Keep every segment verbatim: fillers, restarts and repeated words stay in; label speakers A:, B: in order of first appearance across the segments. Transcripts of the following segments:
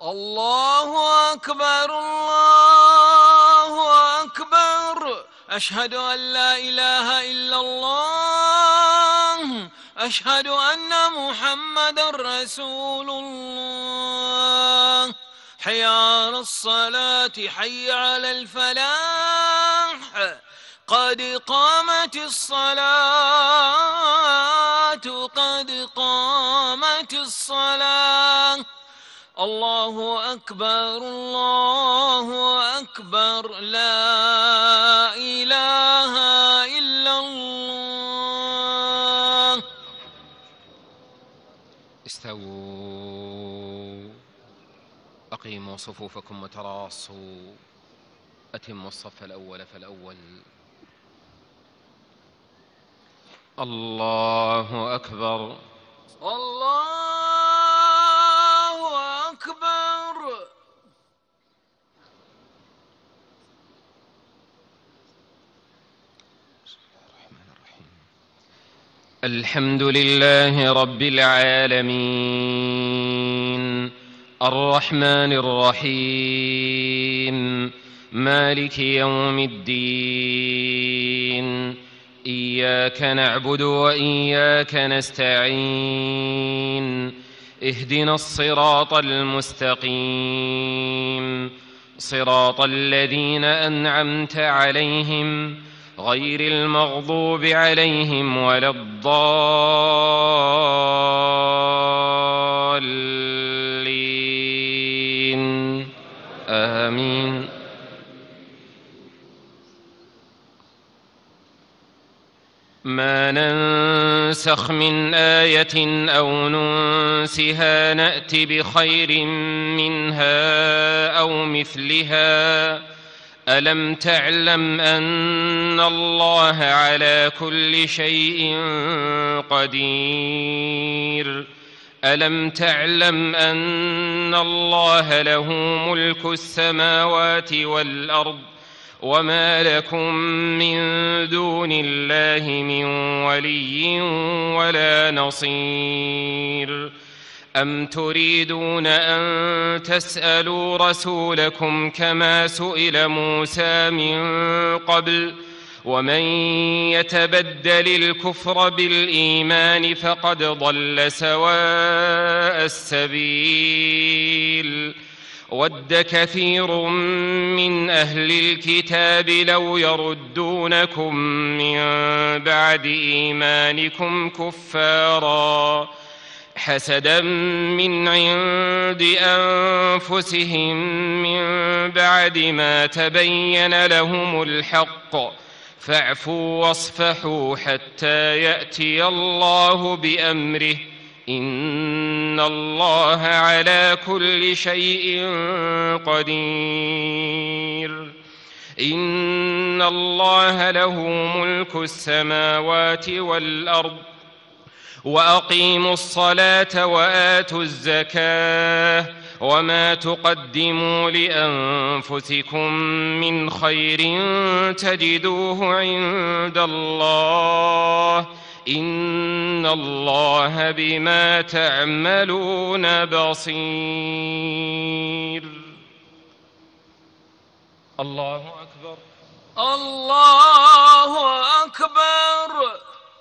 A: الله أكبر الله أكبر. أشهد أن لا إله إلا الله. أشهد أن محمدًا رسول الله. حي على الصلاة حي على الفلاح. قد قامت الصلاة قد قامت الصلاة. الله أكبر الله أكبر. لا إله إلا الله.
B: استووا، أقيموا صفوفكم وتراصوا، أتموا الصف الأول فالأول. الله أكبر
A: الله أكبر.
B: الحمد لله رب العالمين، الرحمن الرحيم، مالك يوم الدين. إياك نعبد وإياك نستعين. اهدنا الصراط المستقيم، صراط الذين أنعمت عليهم غير المغضوب عليهم ولا الضالين. آمين. ما ننسخ من آية أو ننسها نأت بخير منها أو مثلها. ألم تعلم أن الله على كل شيء قدير؟ ألم تعلم أن الله له ملك السماوات والأرض وما لكم من دون الله من ولي ولا نصير؟ أم تريدون أن تسألوا رسولكم كما سئل موسى من قبل؟ ومن يتبدل الكفر بالإيمان فقد ضل سواء السبيل. ود كثير من أهل الكتاب لو يردونكم من بعد إيمانكم كفارا حسدا من عند أنفسهم من بعد ما تبين لهم الحق، فاعفوا واصفحوا حتى يأتي الله بأمره، إن الله على كل شيء قدير. إن الله له ملك السماوات والأرض. وأقيموا الصلاة وآتوا الزكاة وما تقدموا لأنفسكم من خير تجدوه عند الله، إن الله بما تعملون بصير. الله أكبر
A: الله أكبر.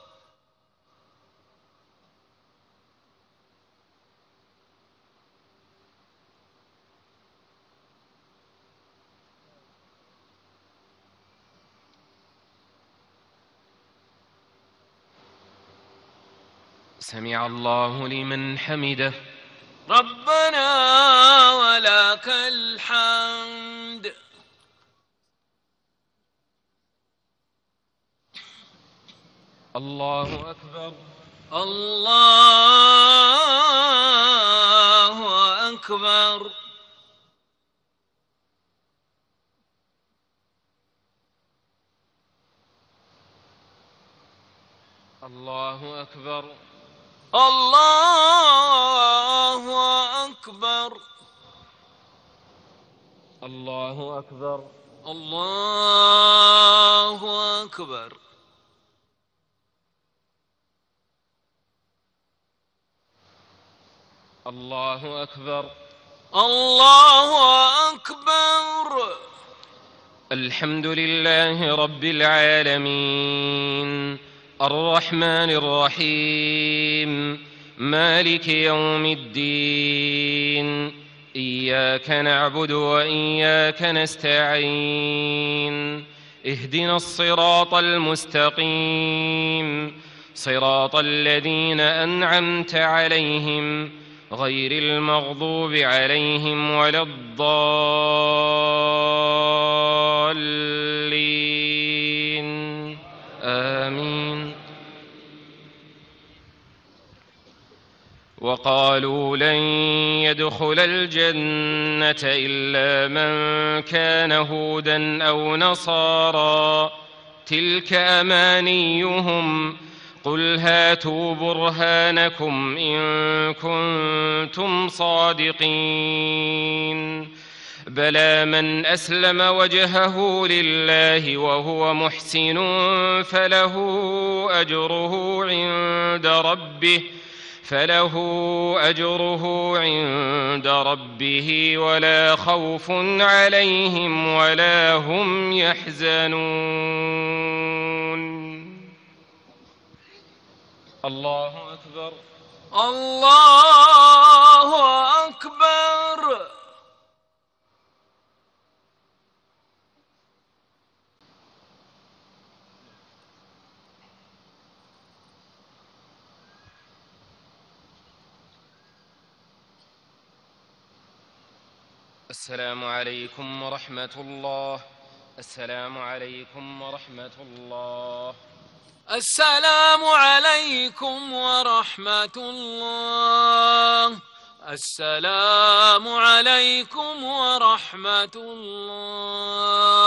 B: سمع الله لمن حمده.
A: ربنا ولك الحمد.
B: الله أكبر
A: الله أكبر.
B: الله أكبر
A: الله أكبر.
B: الله أكبر
A: الله أكبر.
B: الله أكبر
A: الله أكبر.
B: الحمد لله رب العالمين الرحمن الرحيم مالك يوم الدين إياك نعبد وإياك نستعين اهدنا الصراط المستقيم صراط الذين أنعمت عليهم غير المغضوب عليهم ولا الضالين آمين. وقالوا لن يدخل الجنة إلا من كان هودا أو نصارى تلك أمانيهم قل هاتوا برهانكم إن كنتم صادقين بلى من أسلم وجهه لله وهو محسن فله أجره عند ربه فله أجره عند ربه ولا خوف عليهم ولا هم يحزنون. الله أكبر.
A: الله أكبر.
B: السلام عليكم ورحمة الله. السلام عليكم ورحمة الله.
A: السلام عليكم ورحمة الله. السلام عليكم ورحمة الله.